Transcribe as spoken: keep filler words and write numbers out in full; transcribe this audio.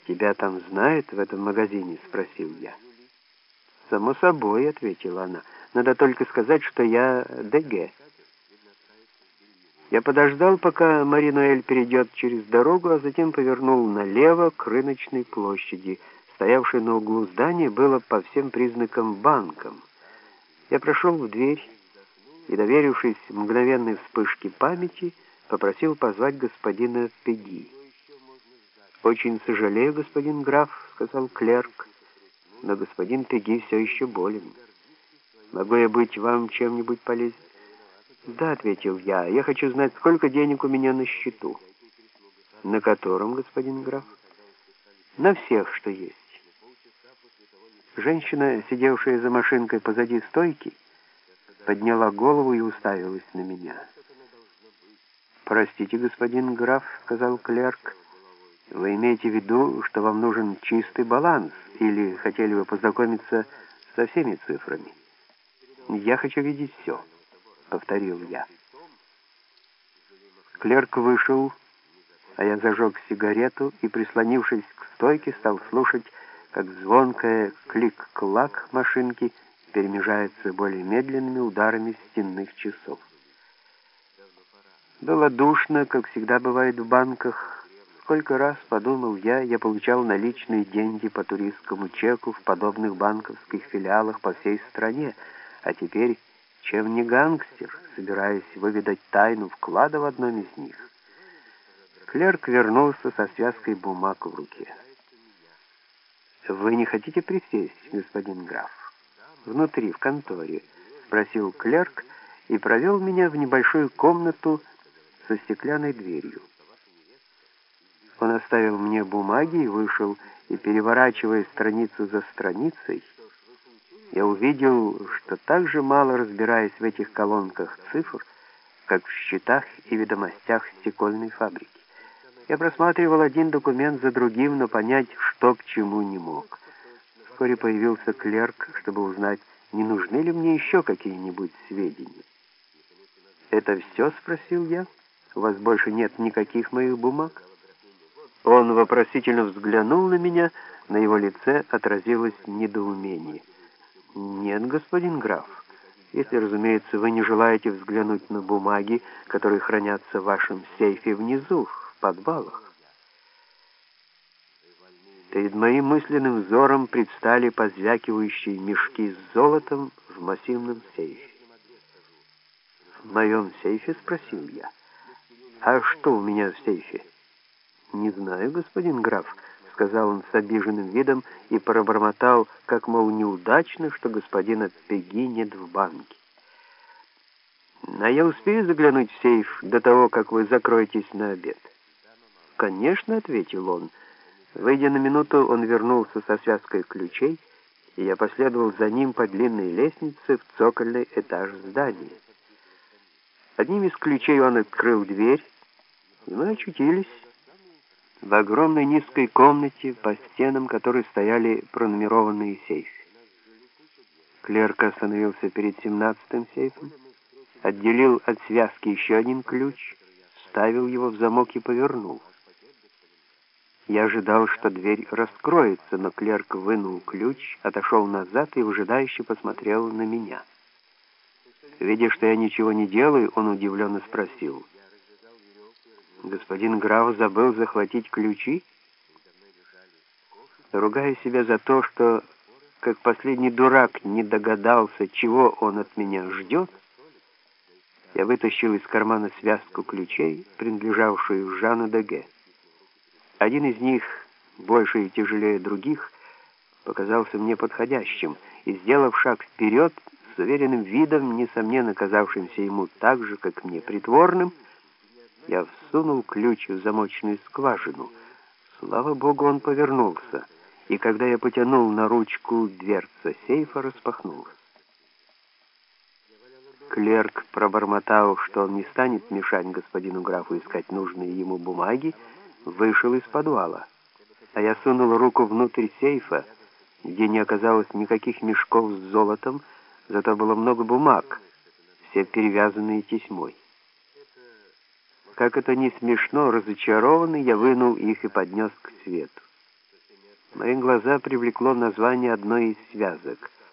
«Тебя там знают в этом магазине?» — спросил я. «Само собой», — ответила она. «Надо только сказать, что я ДГ». Я подождал, пока Мари-Ноэль перейдет через дорогу, а затем повернул налево к рыночной площади. Стоявшее на углу здание было по всем признакам банком. Я прошел в дверь и, доверившись мгновенной вспышке памяти, попросил позвать господина Пеги. «Очень сожалею, господин граф», — сказал клерк, — «но господин Пеги все еще болен. Могу я быть вам чем-нибудь полезен?» «Да», — ответил я, — «я хочу знать, сколько денег у меня на счету». «На котором, господин граф?» «На всех, что есть». Женщина, сидевшая за машинкой позади стойки, подняла голову и уставилась на меня. «Простите, господин граф», — сказал клерк, — «вы имеете в виду, что вам нужен чистый баланс, или хотели бы познакомиться со всеми цифрами?» «Я хочу видеть все», — повторил я. Клерк вышел, а я зажег сигарету и, прислонившись к стойке, стал слушать, как звонкая клик-клак машинки перемежается более медленными ударами стенных часов. Было душно, как всегда бывает в банках. Сколько раз, подумал я, я получал наличные деньги по туристскому чеку в подобных банковских филиалах по всей стране, а теперь, чем не гангстер, собираясь выведать тайну вклада в одном из них. Клерк вернулся со связкой бумаг в руке. «Вы не хотите присесть, господин граф?» «Внутри, в конторе», — спросил клерк и провел меня в небольшую комнату со стеклянной дверью. Он оставил мне бумаги и вышел, и, переворачивая страницу за страницей, я увидел, что так же мало разбираясь в этих колонках цифр, как в счетах и ведомостях стекольной фабрики. Я просматривал один документ за другим, но понять, что к чему, не мог. Вскоре появился клерк, чтобы узнать, не нужны ли мне еще какие-нибудь сведения. «Это все?» — спросил я. «У вас больше нет никаких моих бумаг?» Он вопросительно взглянул на меня, на его лице отразилось недоумение. «Нет, господин граф, если, разумеется, вы не желаете взглянуть на бумаги, которые хранятся в вашем сейфе внизу, в подвалах». Перед моим мысленным взором предстали позвякивающие мешки с золотом в массивном сейфе. «В моем сейфе?» — спросил я. «А что у меня в сейфе?» «Не знаю, господин граф», — сказал он с обиженным видом и пробормотал, как, мол, неудачно, что господина Пеги нет в банке. «А я успею заглянуть в сейф до того, как вы закроетесь на обед?» «Конечно», — ответил он. Выйдя на минуту, он вернулся со связкой ключей, и я последовал за ним по длинной лестнице в цокольный этаж здания. Одним из ключей он открыл дверь, и мы очутились в огромной низкой комнате, по стенам которой стояли пронумерованные сейфы. Клерк остановился перед семнадцатым сейфом, отделил от связки еще один ключ, вставил его в замок и повернул. Я ожидал, что дверь раскроется, но клерк вынул ключ, отошел назад и выжидающе посмотрел на меня. Видя, что я ничего не делаю, он удивленно спросил: «Господин граф забыл захватить ключи?» Ругая себя за то, что, как последний дурак, не догадался, чего он от меня ждет, я вытащил из кармана связку ключей, принадлежавшую Жану Деге. Один из них, больше и тяжелее других, показался мне подходящим, и, сделав шаг вперед, с уверенным видом, несомненно казавшимся ему так же, как мне, притворным, я всунул ключ в замочную скважину. Слава богу, он повернулся, и когда я потянул на ручку, дверца сейфа распахнулась. Клерк, пробормотал, что он не станет мешать господину графу искать нужные ему бумаги, вышел из подвала, а я сунул руку внутрь сейфа, где не оказалось никаких мешков с золотом, зато было много бумаг, все перевязанные тесьмой. Как это ни смешно, разочарованный, я вынул их и поднес к свету. Мои глаза привлекло название одной из связок.